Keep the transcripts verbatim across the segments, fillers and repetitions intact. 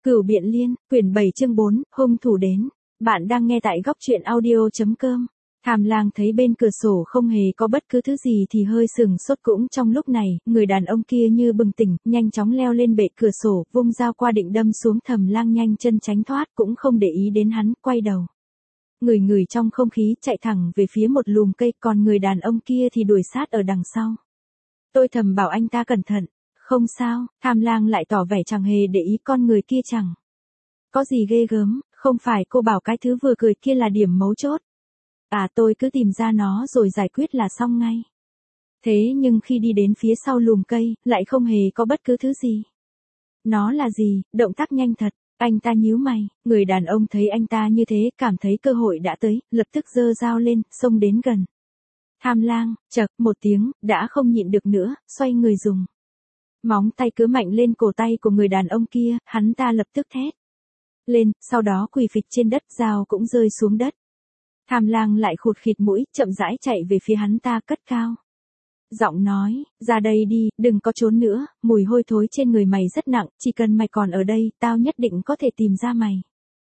Cửu Biện Liên, quyển bảy chương bốn, hung thủ đến. Bạn đang nghe tại góc truyện audio.com. Tham Lang thấy bên cửa sổ không hề có bất cứ thứ gì thì hơi sừng sốt, cũng trong lúc này, người đàn ông kia như bừng tỉnh, nhanh chóng leo lên bệ cửa sổ, vung dao qua định đâm xuống. Thẩm Lang nhanh chân tránh thoát, cũng không để ý đến hắn, quay đầu. Người người trong không khí chạy thẳng về phía một lùm cây, còn người đàn ông kia thì đuổi sát ở đằng sau. Tôi thầm bảo anh ta cẩn thận. Không sao, Tham Lang lại tỏ vẻ chẳng hề để ý con người kia. Chẳng có gì ghê gớm, không phải cô bảo cái thứ vừa cười kia là điểm mấu chốt. À, tôi cứ tìm ra nó rồi giải quyết là xong ngay. Thế nhưng khi đi đến phía sau lùm cây, lại không hề có bất cứ thứ gì. Nó là gì? Động tác nhanh thật. Anh ta nhíu mày, người đàn ông thấy anh ta như thế, cảm thấy cơ hội đã tới, lập tức giơ dao lên, xông đến gần. Tham Lang, chậc một tiếng, đã không nhịn được nữa, xoay người dùng móng tay cứ mạnh lên cổ tay của người đàn ông kia, hắn ta lập tức thét lên, sau đó quỳ phịch trên đất, dao cũng rơi xuống đất. Tham Lang lại khụt khịt mũi, chậm rãi chạy về phía hắn ta, cất cao giọng nói, ra đây đi, đừng có trốn nữa, mùi hôi thối trên người mày rất nặng, chỉ cần mày còn ở đây, tao nhất định có thể tìm ra mày.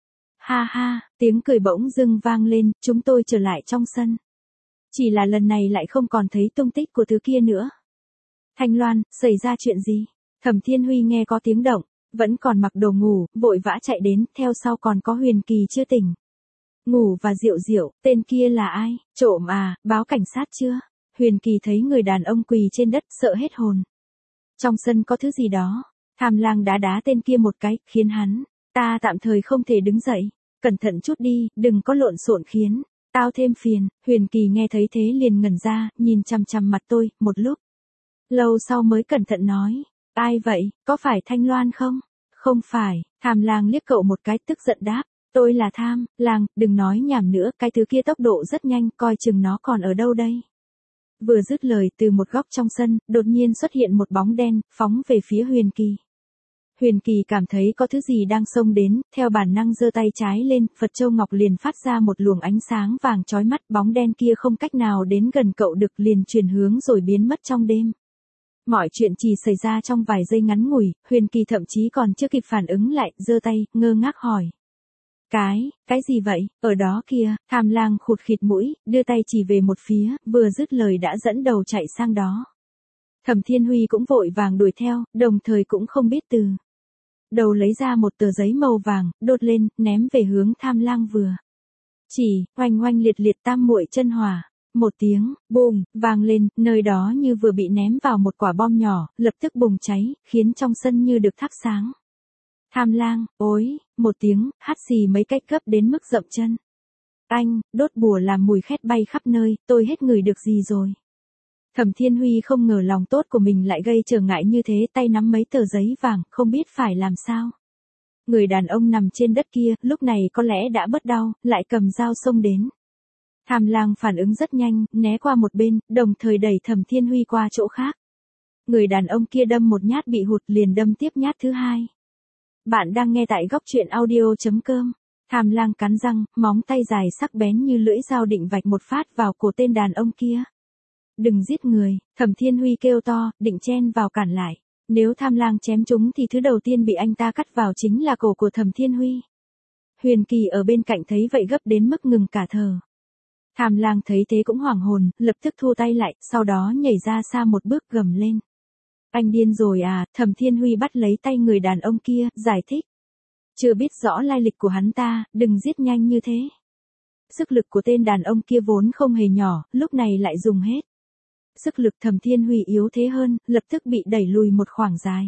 Ha ha, tiếng cười bỗng dưng vang lên, chúng tôi trở lại trong sân. Chỉ là lần này lại không còn thấy tung tích của thứ kia nữa. Thanh Loan, xảy ra chuyện gì? Thẩm Thiên Huy nghe có tiếng động, vẫn còn mặc đồ ngủ, vội vã chạy đến, theo sau còn có Huyền Kỳ chưa tỉnh. Ngủ và Diệu Diệu, tên kia là ai? Trộm à, báo cảnh sát chưa? Huyền Kỳ thấy người đàn ông quỳ trên đất, sợ hết hồn. Trong sân có thứ gì đó. Tham Lang đá đá tên kia một cái, khiến hắn ta tạm thời không thể đứng dậy. Cẩn thận chút đi, đừng có lộn xộn khiến tao thêm phiền. Huyền Kỳ nghe thấy thế liền ngẩn ra, nhìn chằm chằm mặt tôi, một lúc lâu sau mới cẩn thận nói, ai vậy, có phải Thanh Loan không? Không phải. Tham Lang liếc cậu một cái, tức giận đáp, tôi là Tham Lang, đừng nói nhảm nữa, cái thứ kia tốc độ rất nhanh, coi chừng nó còn ở đâu đây. Vừa dứt lời, từ một góc trong sân, đột nhiên xuất hiện một bóng đen, phóng về phía Huyền Kỳ. Huyền Kỳ cảm thấy có thứ gì đang xông đến, theo bản năng giơ tay trái lên, Phật Châu Ngọc liền phát ra một luồng ánh sáng vàng chói mắt, bóng đen kia không cách nào đến gần cậu được, liền chuyển hướng rồi biến mất trong đêm. Mọi chuyện chỉ xảy ra trong vài giây ngắn ngủi, Huyền Kỳ thậm chí còn chưa kịp phản ứng lại, giơ tay, ngơ ngác hỏi. Cái, cái gì vậy, ở đó kìa? Tham Lang khụt khịt mũi, đưa tay chỉ về một phía, vừa dứt lời đã dẫn đầu chạy sang đó. Thẩm Thiên Huy cũng vội vàng đuổi theo, đồng thời cũng không biết từ đầu lấy ra một tờ giấy màu vàng, đốt lên, ném về hướng Tham Lang vừa chỉ, oanh oanh liệt liệt tam muội chân hỏa. Một tiếng, bùm, vang lên, nơi đó như vừa bị ném vào một quả bom nhỏ, lập tức bùng cháy, khiến trong sân như được thắp sáng. Tham Lang, ối, một tiếng, hắt xì mấy cách gấp đến mức dậm chân. Anh, đốt bùa làm mùi khét bay khắp nơi, tôi hết ngửi được gì rồi. Thẩm Thiên Huy không ngờ lòng tốt của mình lại gây trở ngại như thế, tay nắm mấy tờ giấy vàng, không biết phải làm sao. Người đàn ông nằm trên đất kia, lúc này có lẽ đã bớt đau, lại cầm dao xông đến. Tham Lang phản ứng rất nhanh, né qua một bên, đồng thời đẩy Thẩm Thiên Huy qua chỗ khác. Người đàn ông kia đâm một nhát bị hụt, liền đâm tiếp nhát thứ hai. Bạn đang nghe tại góc truyện audio.com. Tham Lang cắn răng, móng tay dài sắc bén như lưỡi dao định vạch một phát vào cổ tên đàn ông kia. Đừng giết người, Thẩm Thiên Huy kêu to, định chen vào cản lại. Nếu Tham Lang chém trúng thì thứ đầu tiên bị anh ta cắt vào chính là cổ của Thẩm Thiên Huy. Huyền Kỳ ở bên cạnh thấy vậy gấp đến mức ngừng cả thở. Tham Lang thấy thế cũng hoảng hồn, lập tức thu tay lại, sau đó nhảy ra xa một bước, gầm lên. Anh điên rồi à? Thẩm Thiên Huy bắt lấy tay người đàn ông kia, giải thích. Chưa biết rõ lai lịch của hắn ta, đừng giết nhanh như thế. Sức lực của tên đàn ông kia vốn không hề nhỏ, lúc này lại dùng hết. Sức lực Thẩm Thiên Huy yếu thế hơn, lập tức bị đẩy lùi một khoảng dài.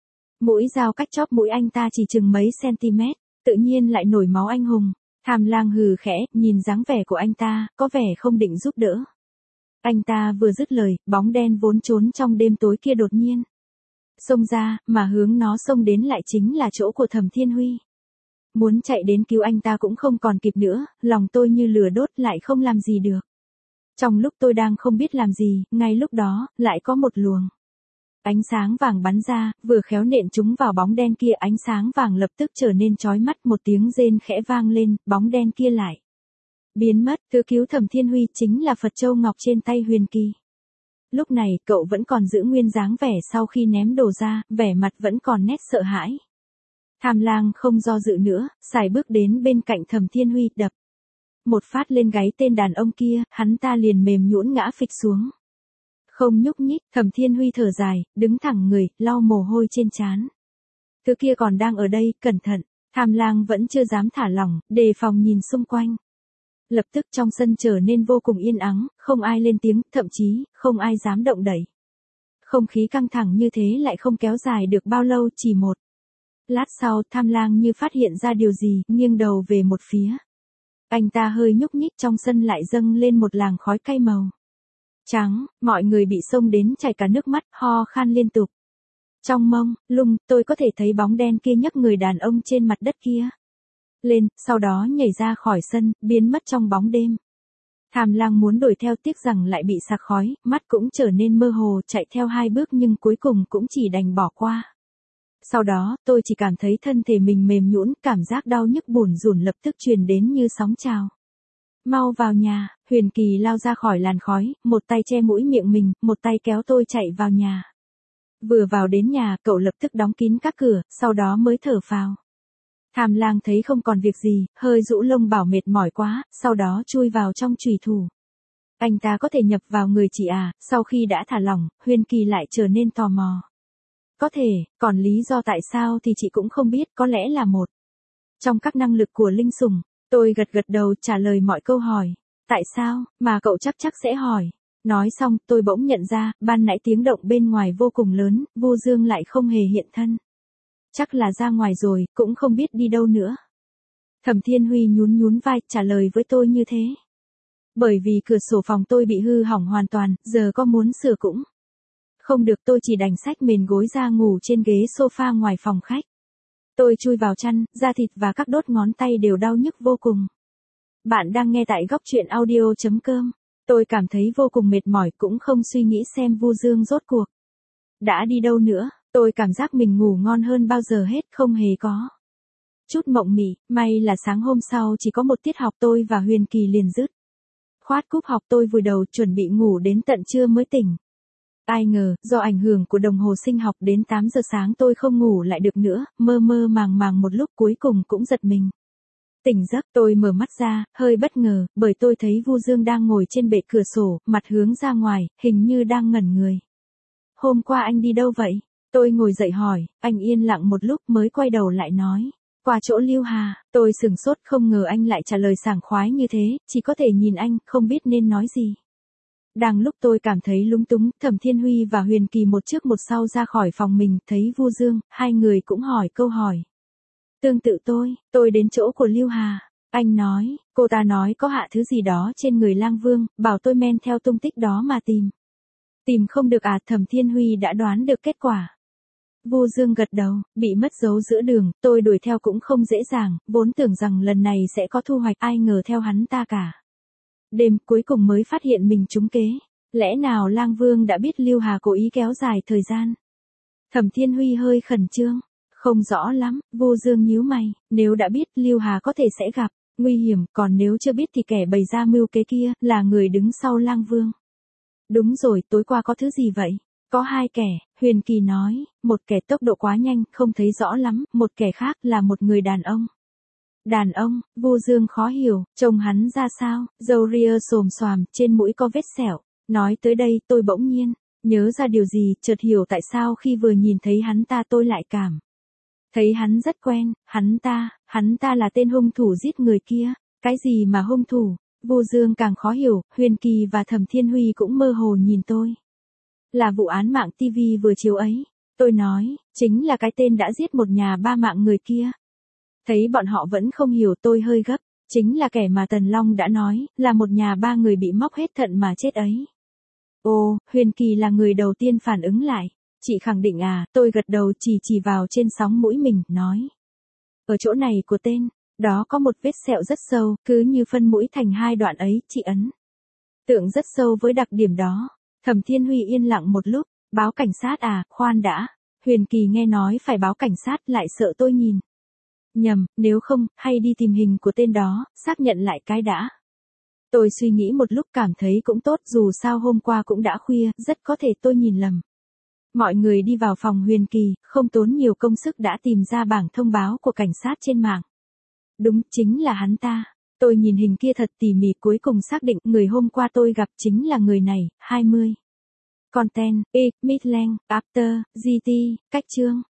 Mũi dao cách chóp mũi anh ta chỉ chừng mấy cm, tự nhiên lại nổi máu anh hùng. Tham Lang hừ khẽ, nhìn dáng vẻ của anh ta, có vẻ không định giúp đỡ. Anh ta vừa dứt lời, bóng đen vốn trốn trong đêm tối kia đột nhiên xông ra, mà hướng nó xông đến lại chính là chỗ của Thẩm Thiên Huy. Muốn chạy đến cứu anh ta cũng không còn kịp nữa, lòng tôi như lửa đốt, lại không làm gì được. Trong lúc tôi đang không biết làm gì, ngay lúc đó, lại có một luồng ánh sáng vàng bắn ra, vừa khéo nện trúng vào bóng đen kia, ánh sáng vàng lập tức trở nên chói mắt, một tiếng rên khẽ vang lên, bóng đen kia lại biến mất. Thứ cứu Thẩm Thiên Huy chính là Phật Châu Ngọc trên tay Huyền Kỳ. Lúc này, cậu vẫn còn giữ nguyên dáng vẻ sau khi ném đồ ra, vẻ mặt vẫn còn nét sợ hãi. Tham lang không do dự nữa, sải bước đến bên cạnh Thẩm Thiên Huy, đập một phát lên gáy tên đàn ông kia, hắn ta liền mềm nhũn ngã phịch xuống. Không nhúc nhích, Thẩm Thiên Huy thở dài, đứng thẳng người, lau mồ hôi trên trán. Thứ kia còn đang ở đây, cẩn thận. Tham lang vẫn chưa dám thả lỏng, đề phòng nhìn xung quanh. Lập tức trong sân trở nên vô cùng yên ắng, không ai lên tiếng, thậm chí, không ai dám động đậy. Không khí căng thẳng như thế lại không kéo dài được bao lâu, chỉ một lát sau, Tham lang như phát hiện ra điều gì, nghiêng đầu về một phía. Anh ta hơi nhúc nhích, trong sân lại dâng lên một làng khói cay màu trắng, mọi người bị xông đến chảy cả nước mắt, ho khan liên tục. Trong mông lung, tôi có thể thấy bóng đen kia nhấc người đàn ông trên mặt đất kia lên, sau đó nhảy ra khỏi sân, biến mất trong bóng đêm. Tham lang muốn đuổi theo, tiếc rằng lại bị sặc khói, mắt cũng trở nên mơ hồ, chạy theo hai bước nhưng cuối cùng cũng chỉ đành bỏ qua. Sau đó, tôi chỉ cảm thấy thân thể mình mềm nhũn, cảm giác đau nhức bủn rủn lập tức truyền đến như sóng trào. Mau vào nhà, Huyền Kỳ lao ra khỏi làn khói, một tay che mũi miệng mình, một tay kéo tôi chạy vào nhà. Vừa vào đến nhà, cậu lập tức đóng kín các cửa, sau đó mới thở phào. Tham lang thấy không còn việc gì, hơi rũ lông bảo mệt mỏi quá, sau đó chui vào trong chùy thủ. Anh ta có thể nhập vào người chị à? Sau khi đã thả lỏng, Huyền Kỳ lại trở nên tò mò. Có thể, còn lý do tại sao thì chị cũng không biết, có lẽ là một trong các năng lực của linh sủng. Tôi gật gật đầu trả lời mọi câu hỏi. Tại sao, mà cậu chắc chắc sẽ hỏi. Nói xong, tôi bỗng nhận ra, ban nãy tiếng động bên ngoài vô cùng lớn, Vu Dương lại không hề hiện thân. Chắc là ra ngoài rồi, cũng không biết đi đâu nữa. Thẩm Thiên Huy nhún nhún vai, trả lời với tôi như thế. Bởi vì cửa sổ phòng tôi bị hư hỏng hoàn toàn, giờ có muốn sửa cũng không được, tôi chỉ đành xách mền gối ra ngủ trên ghế sofa ngoài phòng khách. Tôi chui vào chăn, da thịt và các đốt ngón tay đều đau nhức vô cùng. Bạn đang nghe tại góc truyện audio chấm com. Tôi cảm thấy vô cùng mệt mỏi, cũng không suy nghĩ xem Vu Dương rốt cuộc đã đi đâu nữa. Tôi cảm giác mình ngủ ngon hơn bao giờ hết, không hề có chút mộng mị. May là sáng hôm sau chỉ có một tiết học, tôi và Huyền Kỳ liền dứt khoát cúp học, tôi vùi đầu chuẩn bị ngủ đến tận trưa mới tỉnh. Ai ngờ, do ảnh hưởng của đồng hồ sinh học đến tám giờ sáng tôi không ngủ lại được nữa, mơ mơ màng màng một lúc cuối cùng cũng giật mình. Tỉnh giấc, tôi mở mắt ra, hơi bất ngờ, bởi tôi thấy Vu Dương đang ngồi trên bệ cửa sổ, mặt hướng ra ngoài, hình như đang ngẩn người. Hôm qua anh đi đâu vậy? Tôi ngồi dậy hỏi, anh yên lặng một lúc mới quay đầu lại nói. Qua chỗ Lưu Hà. Tôi sửng sốt, không ngờ anh lại trả lời sảng khoái như thế, chỉ có thể nhìn anh, không biết nên nói gì. Đang lúc tôi cảm thấy lúng túng, Thẩm Thiên Huy và Huyền Kỳ một trước một sau ra khỏi phòng mình, thấy Vu Dương, hai người cũng hỏi câu hỏi tương tự tôi. Tôi đến chỗ của Lưu Hà. Anh nói, cô ta nói có hạ thứ gì đó trên người Lang Vương, bảo tôi men theo tung tích đó mà tìm. Tìm không được à? Thẩm Thiên Huy đã đoán được kết quả. Vu Dương gật đầu, bị mất dấu giữa đường, tôi đuổi theo cũng không dễ dàng, vốn tưởng rằng lần này sẽ có thu hoạch, ai ngờ theo hắn ta cả đêm, cuối cùng mới phát hiện mình trúng kế. Lẽ nào Lang Vương đã biết Lưu Hà cố ý kéo dài thời gian? Thẩm Thiên Huy hơi khẩn trương. Không rõ lắm. Vu Dương nhíu mày, nếu đã biết Lưu Hà có thể sẽ gặp nguy hiểm, còn nếu chưa biết thì kẻ bày ra mưu kế kia là người đứng sau Lang Vương. Đúng rồi, tối qua có thứ gì vậy? Có hai kẻ, Huyền Kỳ nói, một kẻ tốc độ quá nhanh, không thấy rõ lắm, một kẻ khác là một người đàn ông. Đàn ông? Vu Dương khó hiểu, trông hắn ra sao? Râu ria xồm xoàm, trên mũi có vết sẹo. Nói tới đây, tôi bỗng nhiên nhớ ra điều gì, chợt hiểu tại sao khi vừa nhìn thấy hắn ta tôi lại cảm thấy hắn rất quen. Hắn ta, hắn ta là tên hung thủ giết người kia. Cái gì mà hung thủ? Vu Dương càng khó hiểu, Huyền Kỳ và Thẩm Thiên Huy cũng mơ hồ nhìn tôi. Là vụ án mạng ti vi vừa chiếu ấy. Tôi nói, chính là cái tên đã giết một nhà ba mạng người kia. Thấy bọn họ vẫn không hiểu, tôi hơi gấp. Chính là kẻ mà Tần Long đã nói, là một nhà ba người bị móc hết thận mà chết ấy. Ồ, Huyền Kỳ là người đầu tiên phản ứng lại. Chị khẳng định à? Tôi gật đầu, chỉ chỉ vào trên sóng mũi mình, nói. Ở chỗ này của tên đó có một vết sẹo rất sâu, cứ như phân mũi thành hai đoạn ấy, chị ấn tượng rất sâu với đặc điểm đó. Thẩm Thiên Huy yên lặng một lúc, báo cảnh sát à? Khoan đã. Huyền Kỳ nghe nói phải báo cảnh sát, lại sợ tôi nhìn nhầm, nếu không, hay đi tìm hình của tên đó, xác nhận lại cái đã. Tôi suy nghĩ một lúc cảm thấy cũng tốt, dù sao hôm qua cũng đã khuya, rất có thể tôi nhìn lầm. Mọi người đi vào phòng Huyền Kỳ, không tốn nhiều công sức đã tìm ra bảng thông báo của cảnh sát trên mạng. Đúng, chính là hắn ta. Tôi nhìn hình kia thật tỉ mỉ cuối cùng xác định người hôm qua tôi gặp chính là người này, hai mươi. Content, E, Midland, After, giê tê, cách chương.